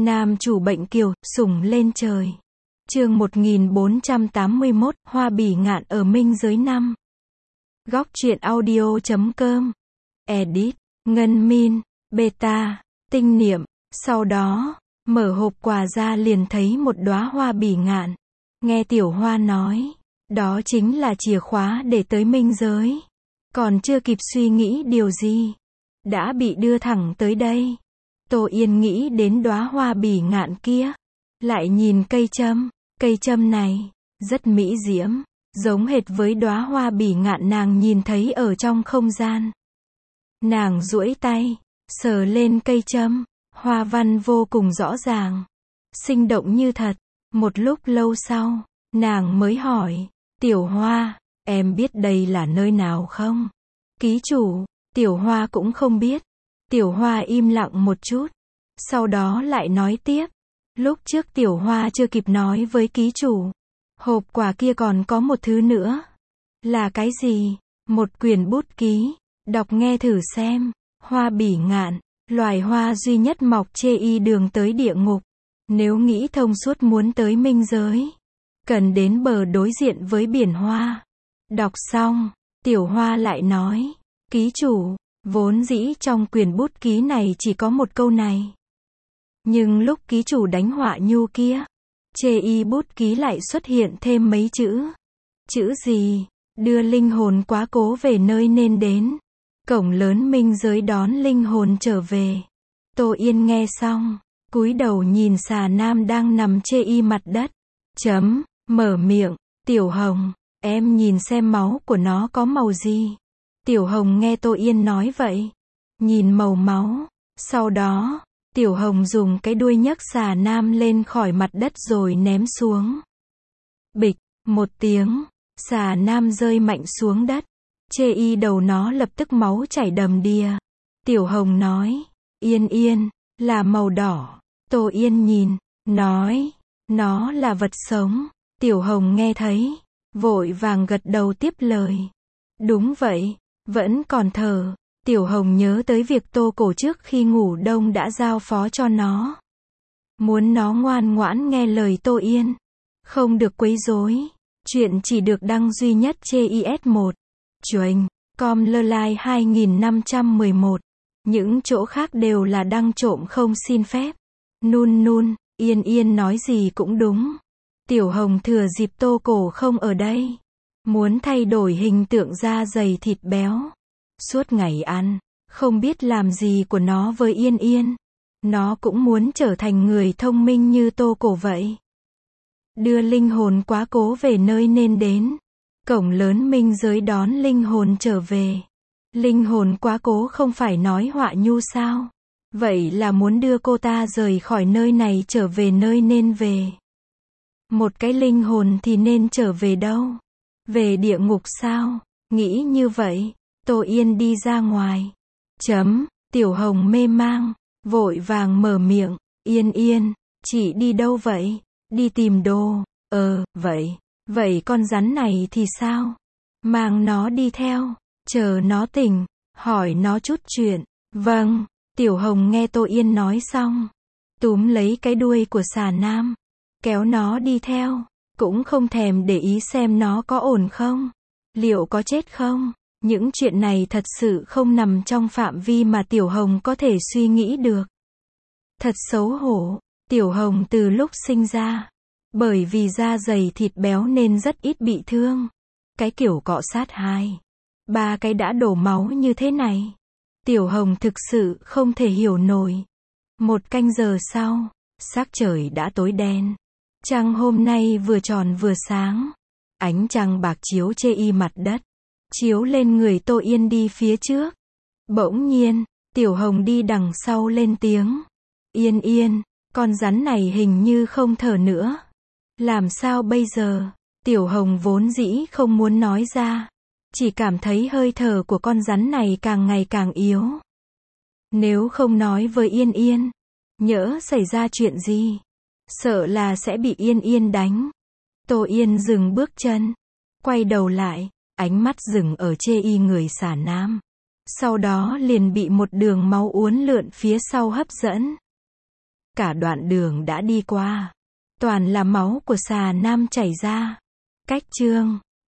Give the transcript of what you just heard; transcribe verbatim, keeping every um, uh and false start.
Nam chủ bệnh kiều, sủng lên trời. Chương một nghìn bốn trăm tám mươi mốt, Hoa bỉ ngạn ở minh giới năm. Góc truyện audio chấm com. Edit, Ngân Min, Beta, Tinh Niệm. Sau đó, mở hộp quà ra liền thấy một đóa hoa bỉ ngạn. Nghe Tiểu Hoa nói, đó chính là chìa khóa để tới minh giới. Còn chưa kịp suy nghĩ điều gì, đã bị đưa thẳng tới đây. Tô Yên nghĩ đến đóa hoa bỉ ngạn kia, lại nhìn cây châm, cây châm này rất mỹ diễm, giống hệt với đóa hoa bỉ ngạn nàng nhìn thấy ở trong không gian. Nàng duỗi tay, sờ lên cây châm, hoa văn vô cùng rõ ràng, sinh động như thật. Một lúc lâu sau, nàng mới hỏi, Tiểu Hoa, em biết đây là nơi nào không? Ký chủ, Tiểu Hoa cũng không biết. Tiểu Hoa im lặng một chút, sau đó lại nói tiếp. Lúc trước Tiểu Hoa chưa kịp nói với ký chủ, hộp quà kia còn có một thứ nữa. Là cái gì? Một quyển bút ký, đọc nghe thử xem. Hoa bỉ ngạn, loài hoa duy nhất mọc chê y đường tới địa ngục. Nếu nghĩ thông suốt muốn tới minh giới, cần đến bờ đối diện với biển hoa. Đọc xong, Tiểu Hoa lại nói, ký chủ, vốn dĩ trong quyển bút ký này chỉ có một câu này. Nhưng lúc ký chủ đánh họa nhu kia, chê y bút ký lại xuất hiện thêm mấy chữ. Chữ gì? Đưa linh hồn quá cố về nơi nên đến. Cổng lớn minh giới đón linh hồn trở về. Tô Yên nghe xong, cúi đầu nhìn xà nam đang nằm chê y mặt đất. Chấm, mở miệng, Tiểu Hồng, em nhìn xem máu của nó có màu gì. Tiểu Hồng nghe Tô Yên nói vậy, nhìn màu máu, sau đó, Tiểu Hồng dùng cái đuôi nhấc xà nam lên khỏi mặt đất rồi ném xuống. Bịch, một tiếng, xà nam rơi mạnh xuống đất, chê y đầu nó lập tức máu chảy đầm đìa. Tiểu Hồng nói, Yên Yên, là màu đỏ. Tô Yên nhìn, nói, nó là vật sống. Tiểu Hồng nghe thấy, vội vàng gật đầu tiếp lời. Đúng vậy, vẫn còn thở. Tiểu Hồng nhớ tới việc Tô Cổ trước khi ngủ đông đã giao phó cho nó. Muốn nó ngoan ngoãn nghe lời Tô Yên, không được quấy rối. Chuyện chỉ được đăng duy nhất trên i ét một. Chuềnh, com lơ lai hai nghìn năm trăm mười một. Những chỗ khác đều là đăng trộm không xin phép. Nun nun, Yên Yên nói gì cũng đúng. Tiểu Hồng thừa dịp Tô Cổ không ở đây, muốn thay đổi hình tượng da dày thịt béo. Suốt ngày ăn, không biết làm gì của nó với Yên Yên. Nó cũng muốn trở thành người thông minh như Tô Cổ vậy. Đưa linh hồn quá cố về nơi nên đến. Cổng lớn minh giới đón linh hồn trở về. Linh hồn quá cố không phải nói họa nhu sao? Vậy là muốn đưa cô ta rời khỏi nơi này trở về nơi nên về. Một cái linh hồn thì nên trở về đâu? Về địa ngục sao? Nghĩ như vậy, Tô Yên đi ra ngoài. Chấm, Tiểu Hồng mê mang, vội vàng mở miệng. Yên Yên, chị đi đâu vậy? Đi tìm đồ. Ờ, vậy, vậy con rắn này thì sao? Mang nó đi theo, chờ nó tỉnh, hỏi nó chút chuyện. Vâng, Tiểu Hồng nghe Tô Yên nói xong, túm lấy cái đuôi của xà nam, kéo nó đi theo, cũng không thèm để ý xem nó có ổn không, liệu có chết không. Những chuyện này thật sự không nằm trong phạm vi mà Tiểu Hồng có thể suy nghĩ được. Thật xấu hổ, Tiểu Hồng từ lúc sinh ra, bởi vì da dày thịt béo nên rất ít bị thương. Cái kiểu cọ sát hai, ba cái đã đổ máu như thế này. Tiểu Hồng thực sự không thể hiểu nổi. Một canh giờ sau, sắc trời đã tối đen. Trăng hôm nay vừa tròn vừa sáng. Ánh trăng bạc chiếu chê y mặt đất, chiếu lên người Tô Yên đi phía trước. Bỗng nhiên, Tiểu Hồng đi đằng sau lên tiếng. Yên Yên, con rắn này hình như không thở nữa. Làm sao bây giờ? Tiểu Hồng vốn dĩ không muốn nói ra, chỉ cảm thấy hơi thở của con rắn này càng ngày càng yếu. Nếu không nói với Yên Yên, nhỡ xảy ra chuyện gì, sợ là sẽ bị Yên Yên đánh. Tô Yên dừng bước chân, quay đầu lại, ánh mắt dừng ở chê y người xà nam. Sau đó liền bị một đường máu uốn lượn phía sau hấp dẫn. Cả đoạn đường đã đi qua, toàn là máu của xà nam chảy ra. Cách chương